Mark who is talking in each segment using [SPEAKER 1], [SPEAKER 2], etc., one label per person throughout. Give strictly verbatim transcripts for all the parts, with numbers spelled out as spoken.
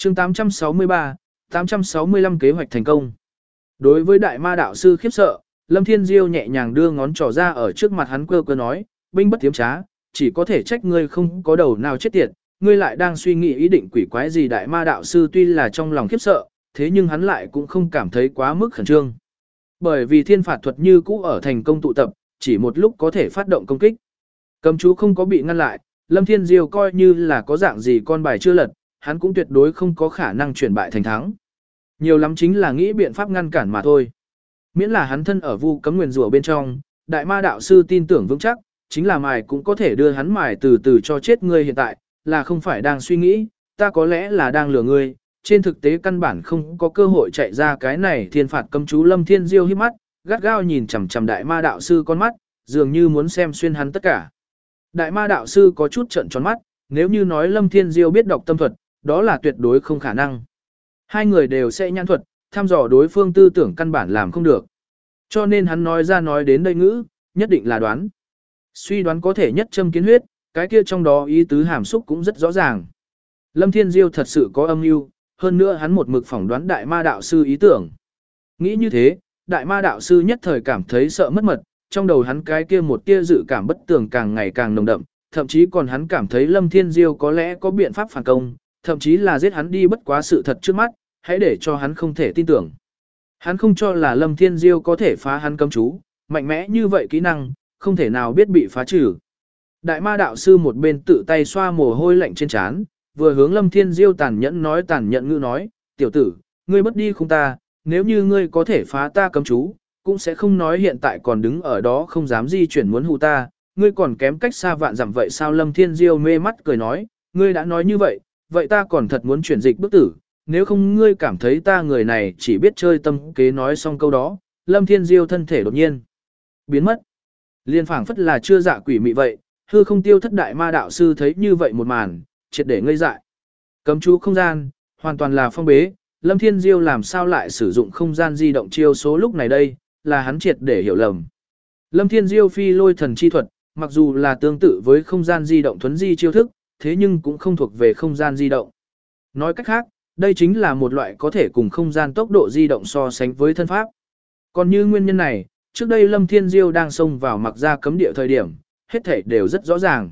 [SPEAKER 1] chương tám trăm sáu mươi ba, tám trăm sáu mươi lăm kế hoạch thành công. Đối với đại ma đạo sư khiếp sợ, Lâm Thiên Diêu nhẹ nhàng đưa ngón trỏ ra ở trước mặt hắn cơ cơ nói, binh bất tiếm trá, chỉ có thể trách ngươi không có đầu nào chết tiệt, ngươi lại đang suy nghĩ ý định quỷ quái gì. Đại ma đạo sư tuy là trong lòng khiếp sợ, thế nhưng hắn lại cũng không cảm thấy quá mức khẩn trương. Bởi vì thiên phạt thuật như cũ ở thành công tụ tập, chỉ một lúc có thể phát động công kích. Cấm chú không có bị ngăn lại, Lâm Thiên Diêu coi như là có dạng gì con bài chưa lật, hắn cũng tuyệt đối không có khả năng chuyển bại thành thắng. Nhiều lắm chính là nghĩ biện pháp ngăn cản mà thôi. Miễn là hắn thân ở vu cấm nguyền rủa bên trong, đại ma đạo sư tin tưởng vững chắc, chính là mài cũng có thể đưa hắn mài từ từ cho chết. Ngươi hiện tại, là không phải đang suy nghĩ, ta có lẽ là đang lừa ngươi, trên thực tế căn bản không có cơ hội chạy ra cái này thiên phạt cấm chú. Lâm Thiên Diêu híp mắt, gắt gao nhìn chằm chằm đại ma đạo sư con mắt, dường như muốn xem xuyên hắn tất cả. Đại ma đạo sư có chút trợn tròn mắt, nếu như nói Lâm Thiên Diêu biết đọc tâm thuật, đó là tuyệt đối không khả năng. Hai người đều sẽ nhãn thuật, thăm dò đối phương tư tưởng căn bản làm không được. Cho nên hắn nói ra nói đến đây ngữ, nhất định là đoán. Suy đoán có thể nhất châm kiến huyết, cái kia trong đó ý tứ hàm xúc cũng rất rõ ràng. Lâm Thiên Diêu thật sự có âm mưu, hơn nữa hắn một mực phỏng đoán đại ma đạo sư ý tưởng. Nghĩ như thế, đại ma đạo sư nhất thời cảm thấy sợ mất mật, trong đầu hắn cái kia một tia dự cảm bất tường càng ngày càng nồng đậm, thậm chí còn hắn cảm thấy Lâm Thiên Diêu có lẽ có biện pháp phản công, thậm chí là giết hắn đi bất quá sự thật trước mắt, hãy để cho hắn không thể tin tưởng. Hắn không cho là Lâm Thiên Diêu có thể phá hắn cấm chú, mạnh mẽ như vậy kỹ năng, không thể nào biết bị phá trừ. Đại ma đạo sư một bên tự tay xoa mồ hôi lạnh trên trán, vừa hướng Lâm Thiên Diêu tàn nhẫn nói tàn nhẫn ngữ nói, tiểu tử, ngươi bất đi không ta, nếu như ngươi có thể phá ta cấm chú, cũng sẽ không nói hiện tại còn đứng ở đó không dám di chuyển muốn hù ta, ngươi còn kém cách xa vạn dặm vậy sao? Lâm Thiên Diêu mê mắt cười nói, ngươi đã nói như vậy, vậy ta còn thật muốn chuyển dịch bức tử, nếu không ngươi cảm thấy ta người này chỉ biết chơi tâm kế. Nói xong câu đó, Lâm Thiên Diêu thân thể đột nhiên biến mất. Liên phảng phất là chưa dạ quỷ mị vậy, hư không tiêu thất. Đại ma đạo sư thấy như vậy một màn, triệt để ngây dại. Cấm chú không gian, hoàn toàn là phong bế, Lâm Thiên Diêu làm sao lại sử dụng không gian di động chiêu số lúc này đây, là hắn triệt để hiểu lầm. Lâm Thiên Diêu phi lôi thần chi thuật, mặc dù là tương tự với không gian di động thuấn di chiêu thức, thế nhưng cũng không thuộc về không gian di động. Nói cách khác, đây chính là một loại có thể cùng không gian tốc độ di động so sánh với thân pháp. Còn như nguyên nhân này, trước đây Lâm Thiên Diêu đang xông vào mặc ra cấm địa thời điểm, hết thảy đều rất rõ ràng.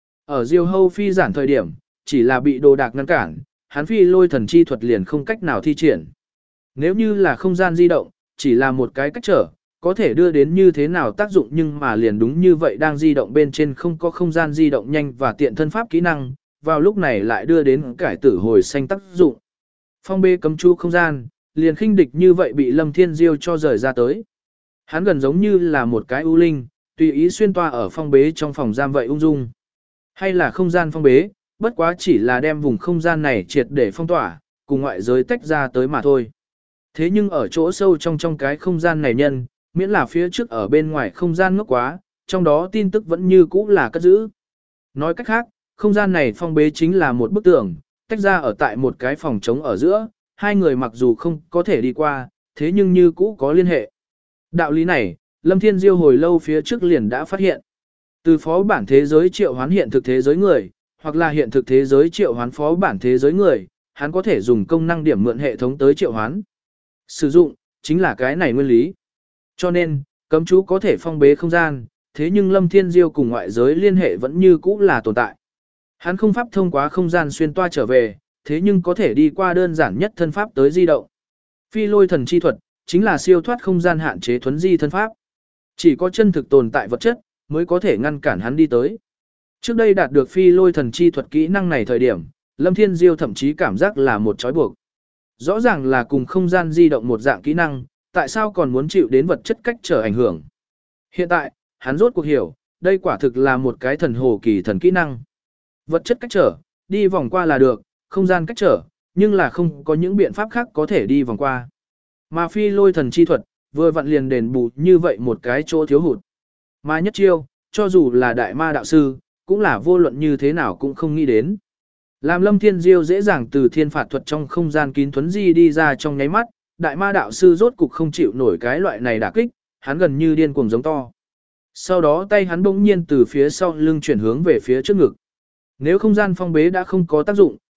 [SPEAKER 1] Ở Diêu Hâu phi giản thời điểm, chỉ là bị đồ đạc ngăn cản, hắn phi lôi thần chi thuật liền không cách nào thi triển. Nếu như là không gian di động, chỉ là một cái cách trở, có thể đưa đến như thế nào tác dụng, nhưng mà liền đúng như vậy đang di động bên trên không có không gian di động nhanh và tiện thân pháp kỹ năng, vào lúc này lại đưa đến cải tử hồi xanh tác dụng. Phong bê cấm chú không gian, liền khinh địch như vậy bị Lâm Thiên Diêu cho rời ra tới. Hắn gần giống như là một cái ưu linh, tùy ý xuyên toa ở phong bế trong phòng giam vậy ung dung. Hay là không gian phong bế, bất quá chỉ là đem vùng không gian này triệt để phong tỏa, cùng ngoại giới tách ra tới mà thôi. Thế nhưng ở chỗ sâu trong trong cái không gian này nhân, miễn là phía trước ở bên ngoài không gian ngốc quá, trong đó tin tức vẫn như cũ là cất giữ. Nói cách khác, không gian này phong bế chính là một bức tường, tách ra ở tại một cái phòng trống ở giữa, hai người mặc dù không có thể đi qua, thế nhưng như cũ có liên hệ. Đạo lý này, Lâm Thiên Diêu hồi lâu phía trước liền đã phát hiện. Từ phó bản thế giới triệu hoán hiện thực thế giới người, hoặc là hiện thực thế giới triệu hoán phó bản thế giới người, hắn có thể dùng công năng điểm mượn hệ thống tới triệu hoán. Sử dụng, chính là cái này nguyên lý. Cho nên, cấm chú có thể phong bế không gian, thế nhưng Lâm Thiên Diêu cùng ngoại giới liên hệ vẫn như cũ là tồn tại. Hắn không pháp thông qua không gian xuyên toa trở về, thế nhưng có thể đi qua đơn giản nhất thân pháp tới di động. Phi lôi thần chi thuật, chính là siêu thoát không gian hạn chế thuấn di thân pháp. Chỉ có chân thực tồn tại vật chất, mới có thể ngăn cản hắn đi tới. Trước đây đạt được phi lôi thần chi thuật kỹ năng này thời điểm, Lâm Thiên Diêu thậm chí cảm giác là một trói buộc. Rõ ràng là cùng không gian di động một dạng kỹ năng, tại sao còn muốn chịu đến vật chất cách trở ảnh hưởng. Hiện tại, hắn rốt cuộc hiểu, đây quả thực là một cái thần hồ kỳ thần kỹ năng. Vật chất cách trở, đi vòng qua là được, không gian cách trở, nhưng là không có những biện pháp khác có thể đi vòng qua. Mà phi lôi thần chi thuật, vừa vặn liền đền bù như vậy một cái chỗ thiếu hụt. Mà nhất chiêu, cho dù là đại ma đạo sư, cũng là vô luận như thế nào cũng không nghĩ đến. Làm Lâm Thiên Diêu dễ dàng từ thiên phạt thuật trong không gian kín thuấn di đi ra trong nháy mắt, đại ma đạo sư rốt cục không chịu nổi cái loại này đả kích, hắn gần như điên cuồng giống to. Sau đó tay hắn bỗng nhiên từ phía sau lưng chuyển hướng về phía trước ngực. Nếu không gian phong bế đã không có tác dụng,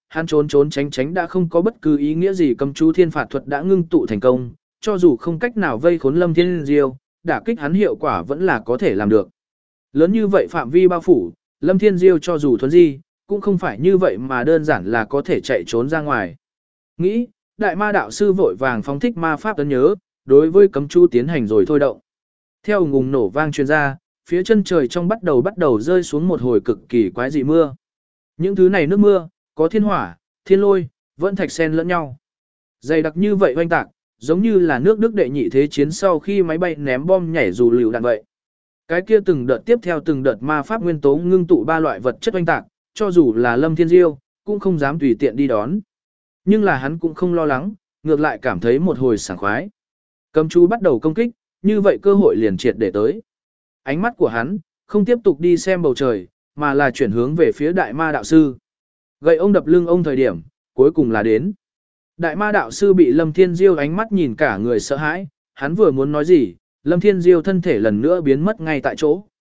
[SPEAKER 1] hắn trốn trốn tránh tránh đã không có bất cứ ý nghĩa gì, cấm chú thiên phạt thuật đã ngưng tụ thành công, cho dù không cách nào vây khốn Lâm Thiên Diêu, đả kích hắn hiệu quả vẫn là có thể làm được. Lớn như vậy phạm vi bao phủ, Lâm Thiên Diêu cho dù thuấn di, cũng không phải như vậy mà đơn giản là có thể chạy trốn ra ngoài. Nghĩ, đại ma đạo sư vội vàng phóng thích ma pháp ấn nhớ, đối với cấm chú tiến hành rồi thôi động. Theo ngùng nổ vang truyền ra, phía chân trời trong bắt đầu bắt đầu rơi xuống một hồi cực kỳ quái dị mưa. Những thứ này nước mưa, có thiên hỏa, thiên lôi, vẫn thạch sen lẫn nhau. Dày đặc như vậy oanh tạc, giống như là nước Đức đệ nhị thế chiến sau khi máy bay ném bom nhảy dù lựu đạn vậy. Cái kia từng đợt tiếp theo từng đợt ma pháp nguyên tố ngưng tụ ba loại vật chất oanh tạc, cho dù là Lâm Thiên Diêu, cũng không dám tùy tiện đi đón. Nhưng là hắn cũng không lo lắng, ngược lại cảm thấy một hồi sảng khoái. Cấm chú bắt đầu công kích, như vậy cơ hội liền triệt để tới. Ánh mắt của hắn, không tiếp tục đi xem bầu trời, mà là chuyển hướng về phía đại ma đạo sư. Gậy ông đập lưng ông thời điểm, cuối cùng là đến. Đại ma đạo sư bị Lâm Thiên Diêu ánh mắt nhìn cả người sợ hãi, hắn vừa muốn nói gì, Lâm Thiên Diêu thân thể lần nữa biến mất ngay tại chỗ.